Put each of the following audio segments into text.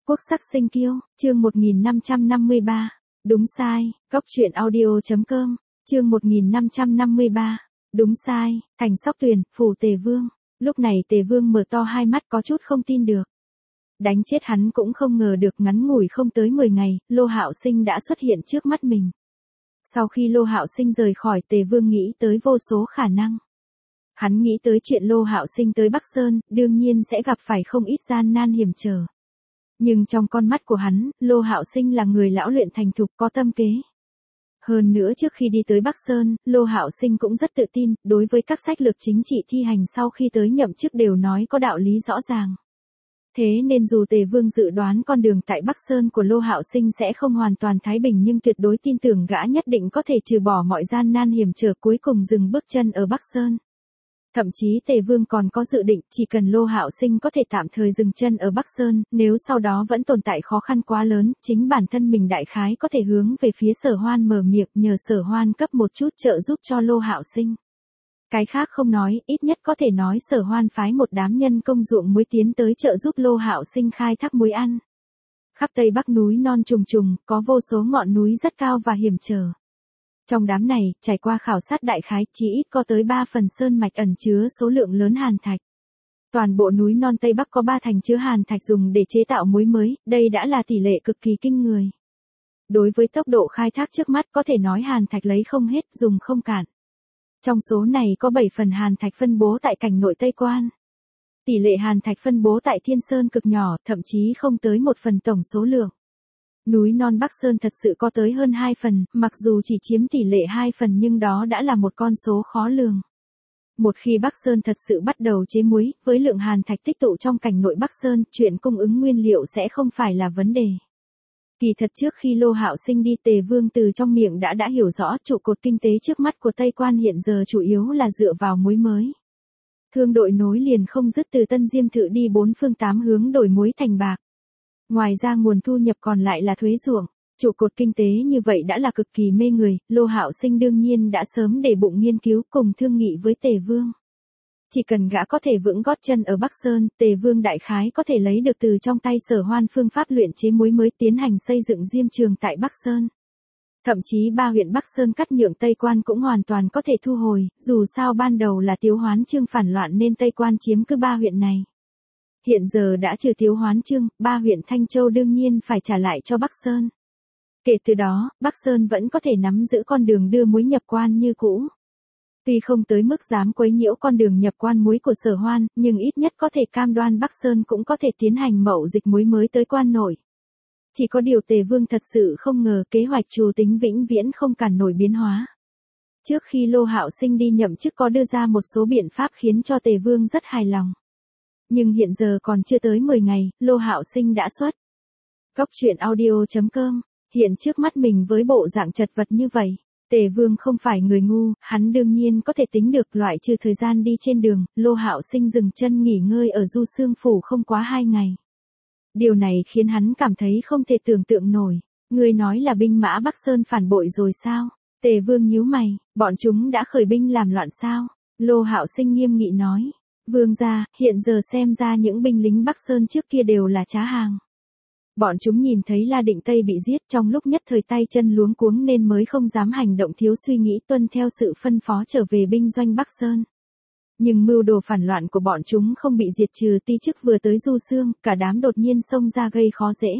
Quốc sắc sinh kiêu, chương 1553. Đúng sai, Cóc truyện audio.com, chương 1553. Đúng sai, thành Sóc Tuyền, phủ Tề Vương. Lúc này Tề Vương mở to hai mắt có chút không tin được. Đánh chết hắn cũng không ngờ được ngắn ngủi không tới 10 ngày, Lô Hạo Sinh đã xuất hiện trước mắt mình. Sau khi Lô Hạo Sinh rời khỏi, Tề Vương nghĩ tới vô số khả năng. Hắn nghĩ tới chuyện Lô Hạo Sinh tới Bắc Sơn, đương nhiên sẽ gặp phải không ít gian nan hiểm trở. Nhưng trong con mắt của hắn, Lô Hạo Sinh là người lão luyện thành thục có tâm kế. Hơn nữa trước khi đi tới Bắc Sơn, Lô Hạo Sinh cũng rất tự tin, đối với các sách lược chính trị thi hành sau khi tới nhậm chức đều nói có đạo lý rõ ràng. Thế nên dù Tề Vương dự đoán con đường tại Bắc Sơn của Lô Hạo Sinh sẽ không hoàn toàn thái bình nhưng tuyệt đối tin tưởng gã nhất định có thể trừ bỏ mọi gian nan hiểm trở cuối cùng dừng bước chân ở Bắc Sơn. Thậm chí Tề Vương còn có dự định chỉ cần Lô Hạo Sinh có thể tạm thời dừng chân ở Bắc Sơn, nếu sau đó vẫn tồn tại khó khăn quá lớn, chính bản thân mình đại khái có thể hướng về phía Sở Hoan mở miệng nhờ Sở Hoan cấp một chút trợ giúp cho Lô Hạo Sinh. Cái khác không nói, ít nhất có thể nói Sở Hoan phái một đám nhân công ruộng muối tiến tới trợ giúp Lô Hạo Sinh khai thác muối ăn. Khắp Tây Bắc núi non trùng trùng, có vô số ngọn núi rất cao và hiểm trở. Trong đám này, trải qua khảo sát đại khái, chỉ ít có tới 3 phần sơn mạch ẩn chứa số lượng lớn hàn thạch. Toàn bộ núi non Tây Bắc có 3 thành chứa hàn thạch dùng để chế tạo muối mới, đây đã là tỷ lệ cực kỳ kinh người. Đối với tốc độ khai thác trước mắt có thể nói hàn thạch lấy không hết, dùng không cạn. Trong số này có 7 phần hàn thạch phân bố tại cảnh nội Tây Quan. Tỷ lệ hàn thạch phân bố tại Thiên Sơn cực nhỏ, thậm chí không tới 1 phần tổng số lượng. Núi non Bắc Sơn thật sự có tới hơn 2 phần, mặc dù chỉ chiếm tỷ lệ 2 phần nhưng đó đã là một con số khó lường. Một khi Bắc Sơn thật sự bắt đầu chế muối, với lượng hàn thạch tích tụ trong cảnh nội Bắc Sơn, chuyện cung ứng nguyên liệu sẽ không phải là vấn đề. Kỳ thật trước khi Lô Hạo Sinh đi, Tề Vương từ trong miệng đã hiểu rõ trụ cột kinh tế trước mắt của Tây Quan hiện giờ chủ yếu là dựa vào muối mới. Thương đội nối liền không dứt từ Tân Diêm Thự đi 4 phương 8 hướng đổi muối thành bạc. Ngoài ra nguồn thu nhập còn lại là thuế ruộng, trụ cột kinh tế như vậy đã là cực kỳ mê người, Lô Hạo Sinh đương nhiên đã sớm để bụng nghiên cứu cùng thương nghị với Tề Vương. Chỉ cần gã có thể vững gót chân ở Bắc Sơn, Tề Vương đại khái có thể lấy được từ trong tay Sở Hoan phương pháp luyện chế muối mới tiến hành xây dựng diêm trường tại Bắc Sơn. Thậm chí 3 huyện Bắc Sơn cắt nhượng Tây Quan cũng hoàn toàn có thể thu hồi, dù sao ban đầu là Tiếu Hoán Chương phản loạn nên Tây Quan chiếm cứ 3 huyện này. Hiện giờ đã trừ Tiếu Hoán Chương, 3 huyện Thanh Châu đương nhiên phải trả lại cho Bắc Sơn. Kể từ đó, Bắc Sơn vẫn có thể nắm giữ con đường đưa muối nhập quan như cũ. Tuy không tới mức dám quấy nhiễu con đường nhập quan muối của Sở Hoan, nhưng ít nhất có thể cam đoan Bắc Sơn cũng có thể tiến hành mậu dịch muối mới tới quan nội. Chỉ có điều Tề Vương thật sự không ngờ kế hoạch trù tính vĩnh viễn không cản nổi biến hóa. Trước khi Lô Hạo Sinh đi nhậm chức có đưa ra một số biện pháp khiến cho Tề Vương rất hài lòng. Nhưng hiện giờ còn chưa tới 10 ngày, Lô Hạo Sinh đã xuất. Cóc truyện audio.com, hiện trước mắt mình với bộ dạng chật vật như vậy. Tề Vương không phải người ngu, hắn đương nhiên có thể tính được loại trừ thời gian đi trên đường, Lô Hạo Sinh dừng chân nghỉ ngơi ở Du Xương Phủ không quá 2 ngày. Điều này khiến hắn cảm thấy không thể tưởng tượng nổi. Người nói là binh mã Bắc Sơn phản bội rồi sao? Tề Vương nhíu mày, bọn chúng đã khởi binh làm loạn sao? Lô Hạo Sinh nghiêm nghị nói. Vương gia, hiện giờ xem ra những binh lính Bắc Sơn trước kia đều là trá hàng. Bọn chúng nhìn thấy La Định Tây bị giết trong lúc nhất thời tay chân luống cuống nên mới không dám hành động thiếu suy nghĩ tuân theo sự phân phó trở về binh doanh Bắc Sơn. Nhưng mưu đồ phản loạn của bọn chúng không bị diệt trừ, ti chức vừa tới Du Xương, cả đám đột nhiên xông ra gây khó dễ.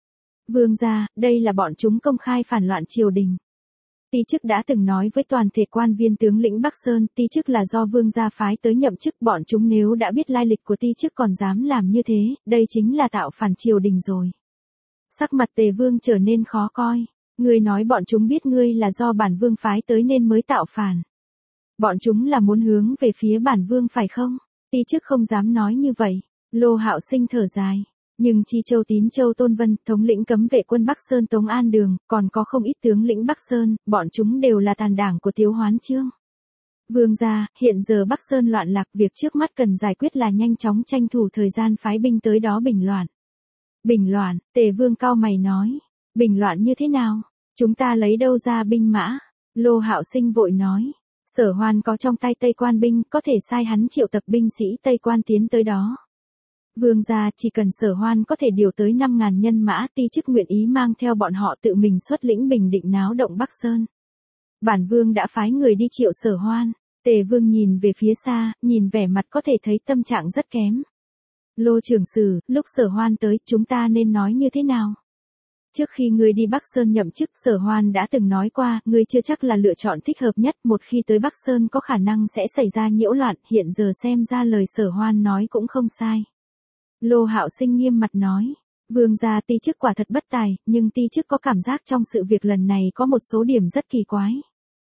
Vương gia, đây là bọn chúng công khai phản loạn triều đình. Ti chức đã từng nói với toàn thể quan viên tướng lĩnh Bắc Sơn, ti chức là do vương gia phái tới nhậm chức, bọn chúng nếu đã biết lai lịch của ti chức còn dám làm như thế, đây chính là tạo phản triều đình rồi. Sắc mặt Tề Vương trở nên khó coi. Ngươi nói bọn chúng biết ngươi là do bản vương phái tới nên mới tạo phản. Bọn chúng là muốn hướng về phía bản vương phải không? Ti chức không dám nói như vậy. Lô Hạo Sinh thở dài. Nhưng Chi Châu Tín Châu Tôn Vân, thống lĩnh cấm vệ quân Bắc Sơn Tống An Đường, còn có không ít tướng lĩnh Bắc Sơn, bọn chúng đều là tàn đảng của Tiếu Hoán Chương. Vương gia, hiện giờ Bắc Sơn loạn lạc, việc trước mắt cần giải quyết là nhanh chóng tranh thủ thời gian phái binh tới đó bình loạn. Bình loạn, Tề Vương cao mày nói. Bình loạn như thế nào? Chúng ta lấy đâu ra binh mã? Lô Hạo Sinh vội nói. Sở Hoan có trong tay Tây Quan binh, có thể sai hắn triệu tập binh sĩ Tây Quan tiến tới đó. Vương gia, chỉ cần Sở Hoan có thể điều tới 5.000 nhân mã, ti chức nguyện ý mang theo bọn họ tự mình xuất lĩnh bình định náo động Bắc Sơn. Bản vương đã phái người đi triệu Sở Hoan. Tề Vương nhìn về phía xa, nhìn vẻ mặt có thể thấy tâm trạng rất kém. Lô trưởng sử, lúc Sở Hoan tới, chúng ta nên nói như thế nào? Trước khi ngươi đi Bắc Sơn nhậm chức, Sở Hoan đã từng nói qua, ngươi chưa chắc là lựa chọn thích hợp nhất, một khi tới Bắc Sơn có khả năng sẽ xảy ra nhiễu loạn, hiện giờ xem ra lời Sở Hoan nói cũng không sai. Lô Hạo Sinh nghiêm mặt nói, vương gia, ti chức quả thật bất tài, nhưng ti chức có cảm giác trong sự việc lần này có một số điểm rất kỳ quái.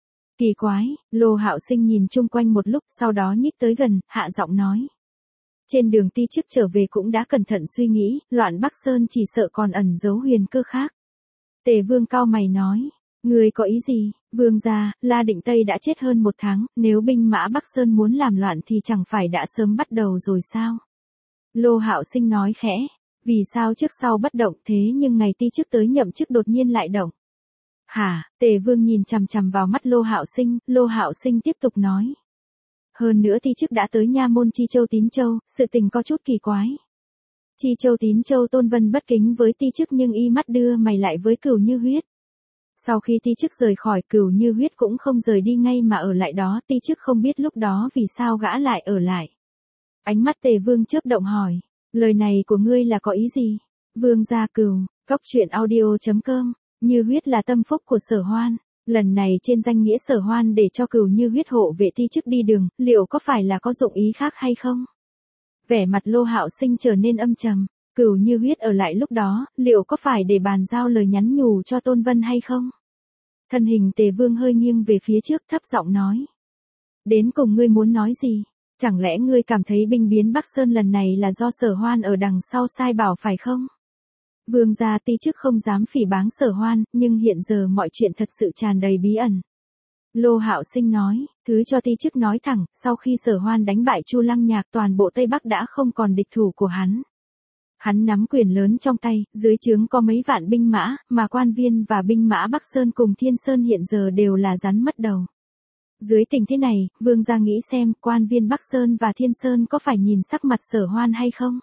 Kỳ quái? Lô Hạo Sinh nhìn chung quanh một lúc, sau đó nhích tới gần, hạ giọng nói. Trên đường ti chức trở về cũng đã cẩn thận suy nghĩ, loạn Bắc Sơn chỉ sợ còn ẩn giấu huyền cơ khác. Tề Vương cau mày nói, ngươi có ý gì? Vương gia, La Định Tây đã chết hơn 1 tháng, nếu binh mã Bắc Sơn muốn làm loạn thì chẳng phải đã sớm bắt đầu rồi sao? Lô Hạo Sinh nói khẽ, vì sao trước sau bất động thế nhưng ngày ti chức tới nhậm chức đột nhiên lại động? Hả? Tề Vương nhìn chằm chằm vào mắt Lô Hạo Sinh tiếp tục nói. Hơn nữa ti chức đã tới nha môn Chi Châu Tín Châu, sự tình có chút kỳ quái. Chi Châu Tín Châu Tôn Vân bất kính với ti chức nhưng y mắt đưa mày lại với Cửu Như Huyết. Sau khi ti chức rời khỏi, Cửu Như Huyết cũng không rời đi ngay mà ở lại đó, ti chức không biết lúc đó vì sao gã lại ở lại. Ánh mắt Tề Vương chớp động hỏi, lời này của ngươi là có ý gì? Vương gia Cửu, Cốc.audio.com, Như Huyết là tâm phúc của Sở Hoan. Lần này trên danh nghĩa Sở Hoan để cho Cửu Như Huyết hộ vệ ti chức đi đường, liệu có phải là có dụng ý khác hay không? Vẻ mặt Lô Hạo Sinh trở nên âm trầm, Cửu Như Huyết ở lại lúc đó, liệu có phải để bàn giao lời nhắn nhủ cho Tôn Vân hay không? Thân hình Tề Vương hơi nghiêng về phía trước, thấp giọng nói. Đến cùng ngươi muốn nói gì? Chẳng lẽ ngươi cảm thấy binh biến Bắc Sơn lần này là do Sở Hoan ở đằng sau sai bảo phải không? Vương gia, ti chức không dám phỉ báng Sở Hoan, nhưng hiện giờ mọi chuyện thật sự tràn đầy bí ẩn. Lô Hạo Sinh nói, thứ cho ti chức nói thẳng, sau khi Sở Hoan đánh bại Chu Lăng Nhạc, toàn bộ Tây Bắc đã không còn địch thủ của hắn. Hắn nắm quyền lớn trong tay, dưới trướng có mấy vạn binh mã, mà quan viên và binh mã Bắc Sơn cùng Thiên Sơn hiện giờ đều là rắn mất đầu. Dưới tình thế này, vương gia nghĩ xem, quan viên Bắc Sơn và Thiên Sơn có phải nhìn sắc mặt Sở Hoan hay không?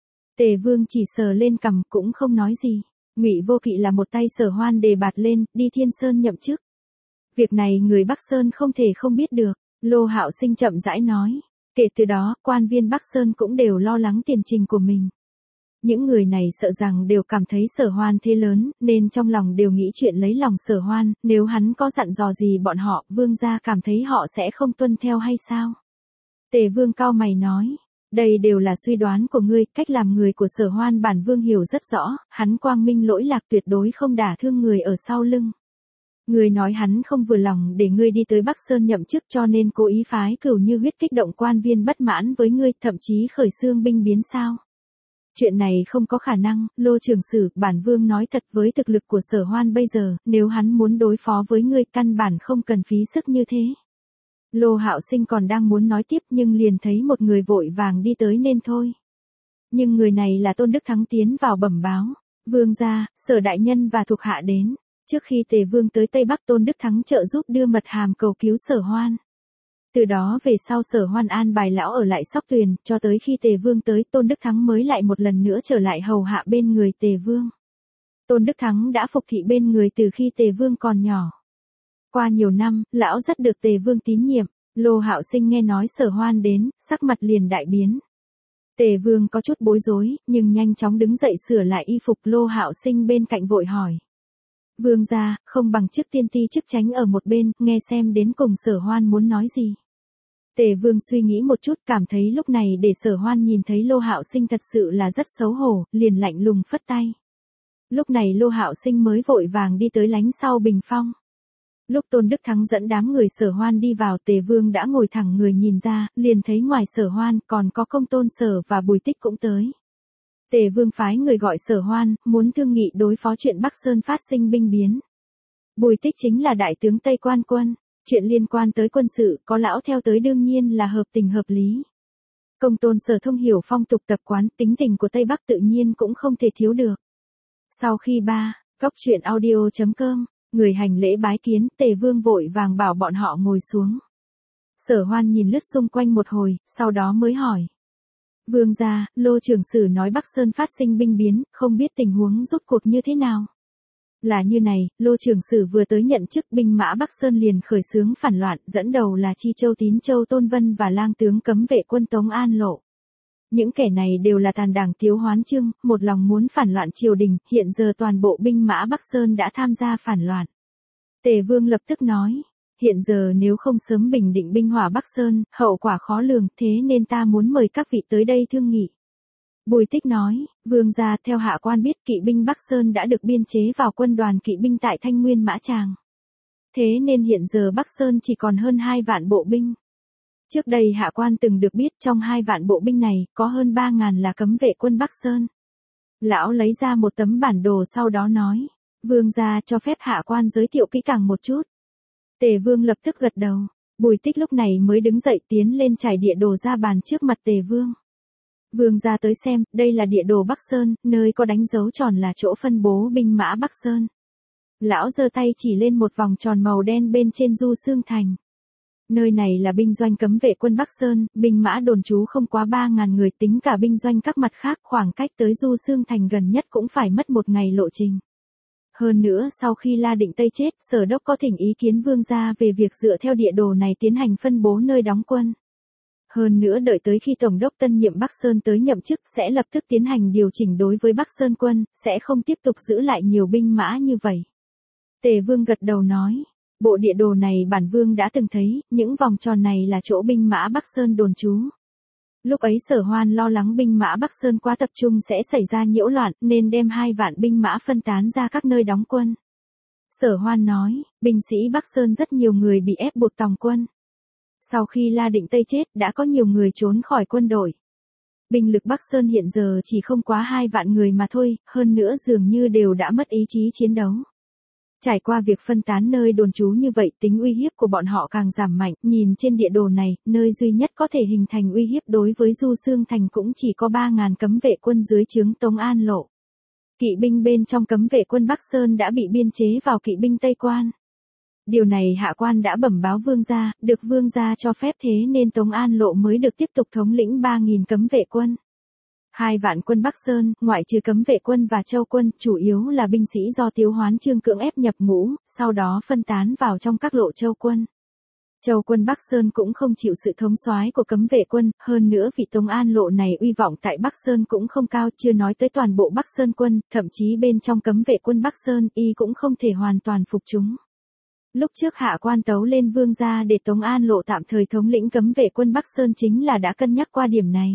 Tề Vương chỉ sờ lên cằm cũng không nói gì. Ngụy Vô Kỵ là một tay Sở Hoan đề bạt lên, đi Thiên Sơn nhậm chức. Việc này người Bắc Sơn không thể không biết được. Lô Hạo Sinh chậm rãi nói. Kể từ đó, quan viên Bắc Sơn cũng đều lo lắng tiền trình của mình. Những người này sợ rằng đều cảm thấy Sở Hoan thế lớn, nên trong lòng đều nghĩ chuyện lấy lòng Sở Hoan, nếu hắn có dặn dò gì bọn họ, vương gia cảm thấy họ sẽ không tuân theo hay sao? Tề Vương cau mày nói. Đây đều là suy đoán của ngươi, cách làm người của Sở Hoan bản vương hiểu rất rõ, hắn quang minh lỗi lạc tuyệt đối không đả thương người ở sau lưng. Ngươi nói hắn không vừa lòng để ngươi đi tới Bắc Sơn nhậm chức cho nên cố ý phái Cửu Như Huyết kích động quan viên bất mãn với ngươi, thậm chí khởi xướng binh biến sao? Chuyện này không có khả năng, Lô trưởng sử, bản vương nói thật, với thực lực của Sở Hoan bây giờ, nếu hắn muốn đối phó với ngươi căn bản không cần phí sức như thế. Lô Hạo Sinh còn đang muốn nói tiếp nhưng liền thấy một người vội vàng đi tới nên thôi. Nhưng người này là Tôn Đức Thắng tiến vào bẩm báo. Vương gia, Sở đại nhân và thuộc hạ đến. Trước khi Tề Vương tới Tây Bắc, Tôn Đức Thắng trợ giúp đưa mật hàm cầu cứu Sở Hoan. Từ đó về sau Sở Hoan an bài lão ở lại Sóc Tuyền, cho tới khi Tề Vương tới, Tôn Đức Thắng mới lại một lần nữa trở lại hầu hạ bên người Tề Vương. Tôn Đức Thắng đã phục thị bên người từ khi Tề Vương còn nhỏ. Qua nhiều năm, lão rất được Tề Vương tín nhiệm. Lô Hạo Sinh nghe nói Sở Hoan đến, sắc mặt liền đại biến. Tề Vương có chút bối rối, nhưng nhanh chóng đứng dậy sửa lại y phục. Lô Hạo Sinh bên cạnh vội hỏi. Vương gia, không bằng trước tiên ti chức tránh ở một bên, nghe xem đến cùng Sở Hoan muốn nói gì. Tề Vương suy nghĩ một chút, cảm thấy lúc này để Sở Hoan nhìn thấy Lô Hạo Sinh thật sự là rất xấu hổ, liền lạnh lùng phất tay. Lúc này Lô Hạo Sinh mới vội vàng đi tới lánh sau bình phong. Lúc Tôn Đức Thắng dẫn đám người Sở Hoan đi vào, Tề Vương đã ngồi thẳng người nhìn ra, liền thấy ngoài Sở Hoan còn có Công Tôn Sở và Bùi Tích cũng tới. Tề Vương phái người gọi Sở Hoan, muốn thương nghị đối phó chuyện Bắc Sơn phát sinh binh biến. Bùi Tích chính là đại tướng Tây Quan quân, chuyện liên quan tới quân sự, có lão theo tới đương nhiên là hợp tình hợp lý. Công Tôn Sở thông hiểu phong tục tập quán, tính tình của Tây Bắc tự nhiên cũng không thể thiếu được. Sau khi Cốc.audio.com, người hành lễ bái kiến, Tề Vương vội vàng bảo bọn họ ngồi xuống. Sở Hoan nhìn lướt xung quanh một hồi, sau đó mới hỏi. Vương gia, Lô trưởng sử nói Bắc Sơn phát sinh binh biến, không biết tình huống rốt cuộc như thế nào. Là như này, Lô trưởng sử vừa tới nhận chức binh mã Bắc Sơn liền khởi xướng phản loạn, dẫn đầu là Chi Châu Tín Châu Tôn Vân và lang tướng cấm vệ quân Tống An Lộ. Những kẻ này đều là tàn đảng Tiếu Hoán Trương, một lòng muốn phản loạn triều đình, hiện giờ toàn bộ binh mã Bắc Sơn đã tham gia phản loạn. Tề Vương lập tức nói, hiện giờ nếu không sớm bình định binh hỏa Bắc Sơn, hậu quả khó lường, thế nên ta muốn mời các vị tới đây thương nghị. Bùi Tích nói, Vương gia, theo hạ quan biết kỵ binh Bắc Sơn đã được biên chế vào quân đoàn kỵ binh tại Thanh Nguyên Mã Tràng. Thế nên hiện giờ Bắc Sơn chỉ còn hơn 2 vạn bộ binh. Trước đây hạ quan từng được biết trong 2 vạn bộ binh này, có hơn 3.000 là cấm vệ quân Bắc Sơn. Lão lấy ra một tấm bản đồ sau đó nói, Vương gia cho phép hạ quan giới thiệu kỹ càng một chút. Tề Vương lập tức gật đầu, Bùi Tích lúc này mới đứng dậy tiến lên trải địa đồ ra bàn trước mặt Tề Vương. Vương gia tới xem, đây là địa đồ Bắc Sơn, nơi có đánh dấu tròn là chỗ phân bố binh mã Bắc Sơn. Lão giơ tay chỉ lên một vòng tròn màu đen bên trên Du Xương Thành. Nơi này là binh doanh cấm vệ quân Bắc Sơn, binh mã đồn trú không quá 3.000 người, tính cả binh doanh các mặt khác, khoảng cách tới Du Xương Thành gần nhất cũng phải mất 1 ngày lộ trình. Hơn nữa sau khi La Định Tây chết, Sở Đốc có thỉnh ý kiến Vương gia về việc dựa theo địa đồ này tiến hành phân bố nơi đóng quân. Hơn nữa đợi tới khi Tổng đốc tân nhiệm Bắc Sơn tới nhậm chức sẽ lập tức tiến hành điều chỉnh đối với Bắc Sơn quân, sẽ không tiếp tục giữ lại nhiều binh mã như vậy. Tề Vương gật đầu nói, bộ địa đồ này bản Vương đã từng thấy, những vòng tròn này là chỗ binh mã Bắc Sơn đồn trú. Lúc ấy Sở Hoan lo lắng binh mã Bắc Sơn quá tập trung sẽ xảy ra nhiễu loạn nên đem 2 vạn binh mã phân tán ra các nơi đóng quân. Sở Hoan nói, binh sĩ Bắc Sơn rất nhiều người bị ép buộc tòng quân. Sau khi La Định Tây chết đã có nhiều người trốn khỏi quân đội. Binh lực Bắc Sơn hiện giờ chỉ không quá 2 vạn người mà thôi, hơn nữa dường như đều đã mất ý chí chiến đấu. Trải qua việc phân tán nơi đồn trú như vậy, tính uy hiếp của bọn họ càng giảm mạnh, nhìn trên địa đồ này, nơi duy nhất có thể hình thành uy hiếp đối với Du Xương Thành cũng chỉ có 3.000 cấm vệ quân dưới trướng Tống An Lộ. Kỵ binh bên trong cấm vệ quân Bắc Sơn đã bị biên chế vào kỵ binh Tây Quan. Điều này hạ quan đã bẩm báo Vương gia, được Vương gia cho phép thế nên Tống An Lộ mới được tiếp tục thống lĩnh 3.000 cấm vệ quân. 2 vạn quân Bắc Sơn, ngoại trừ cấm vệ quân và châu quân, chủ yếu là binh sĩ do Tiếu Hoán Trương cưỡng ép nhập ngũ, sau đó phân tán vào trong các lộ châu quân. Châu quân Bắc Sơn cũng không chịu sự thống soái của cấm vệ quân, hơn nữa vị Tống An Lộ này uy vọng tại Bắc Sơn cũng không cao, chưa nói tới toàn bộ Bắc Sơn quân, thậm chí bên trong cấm vệ quân Bắc Sơn y cũng không thể hoàn toàn phục chúng. Lúc trước hạ quan tấu lên Vương gia để Tống An Lộ tạm thời thống lĩnh cấm vệ quân Bắc Sơn chính là đã cân nhắc qua điểm này.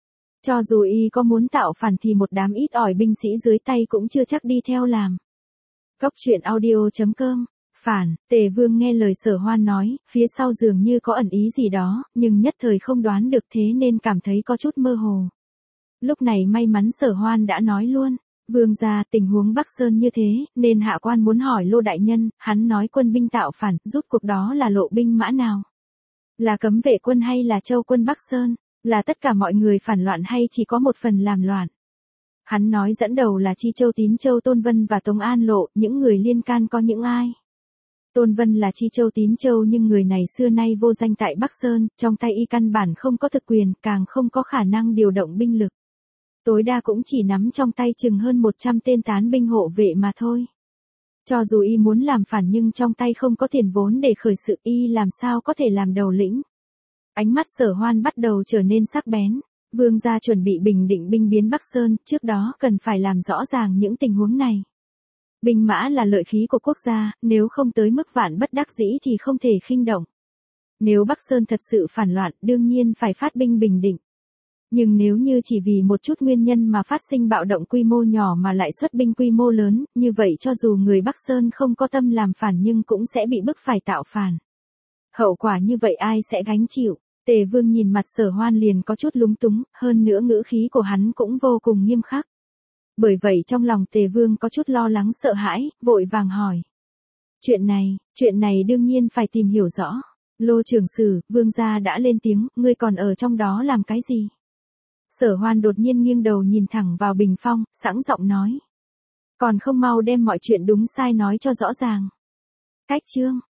Cho dù y có muốn tạo phản thì một đám ít ỏi binh sĩ dưới tay cũng chưa chắc đi theo làm. Cốc truyện audio.com. Phản, Tề Vương nghe lời Sở Hoan nói, phía sau dường như có ẩn ý gì đó, nhưng nhất thời không đoán được thế nên cảm thấy có chút mơ hồ. Lúc này may mắn Sở Hoan đã nói luôn, Vương gia, tình huống Bắc Sơn như thế, nên hạ quan muốn hỏi Lô đại nhân, hắn nói quân binh tạo phản, rút cuộc đó là lộ binh mã nào? Là cấm vệ quân hay là châu quân Bắc Sơn? Là tất cả mọi người phản loạn hay chỉ có một phần làm loạn? Hắn nói dẫn đầu là Chi Châu Tín Châu Tôn Vân và Tống An Lộ, những người liên can có những ai? Tôn Vân là Chi Châu Tín Châu nhưng người này xưa nay vô danh tại Bắc Sơn, trong tay y căn bản không có thực quyền, càng không có khả năng điều động binh lực. Tối đa cũng chỉ nắm trong tay chừng hơn 100 tên tán binh hộ vệ mà thôi. Cho dù y muốn làm phản nhưng trong tay không có tiền vốn để khởi sự, y làm sao có thể làm đầu lĩnh. Ánh mắt Sở Hoan bắt đầu trở nên sắc bén. Vương gia chuẩn bị bình định binh biến Bắc Sơn, trước đó cần phải làm rõ ràng những tình huống này. Binh mã là lợi khí của quốc gia, nếu không tới mức vạn bất đắc dĩ thì không thể khinh động. Nếu Bắc Sơn thật sự phản loạn, đương nhiên phải phát binh bình định. Nhưng nếu như chỉ vì một chút nguyên nhân mà phát sinh bạo động quy mô nhỏ mà lại xuất binh quy mô lớn, như vậy cho dù người Bắc Sơn không có tâm làm phản nhưng cũng sẽ bị bức phải tạo phản. Hậu quả như vậy ai sẽ gánh chịu? Tề Vương nhìn mặt Sở Hoan liền có chút lúng túng, hơn nữa ngữ khí của hắn cũng vô cùng nghiêm khắc. Bởi vậy trong lòng Tề Vương có chút lo lắng sợ hãi, vội vàng hỏi. Chuyện này đương nhiên phải tìm hiểu rõ. Lô trưởng sử, Vương gia đã lên tiếng, ngươi còn ở trong đó làm cái gì? Sở Hoan đột nhiên nghiêng đầu nhìn thẳng vào bình phong, sẵn giọng nói. Còn không mau đem mọi chuyện đúng sai nói cho rõ ràng. Cách chương.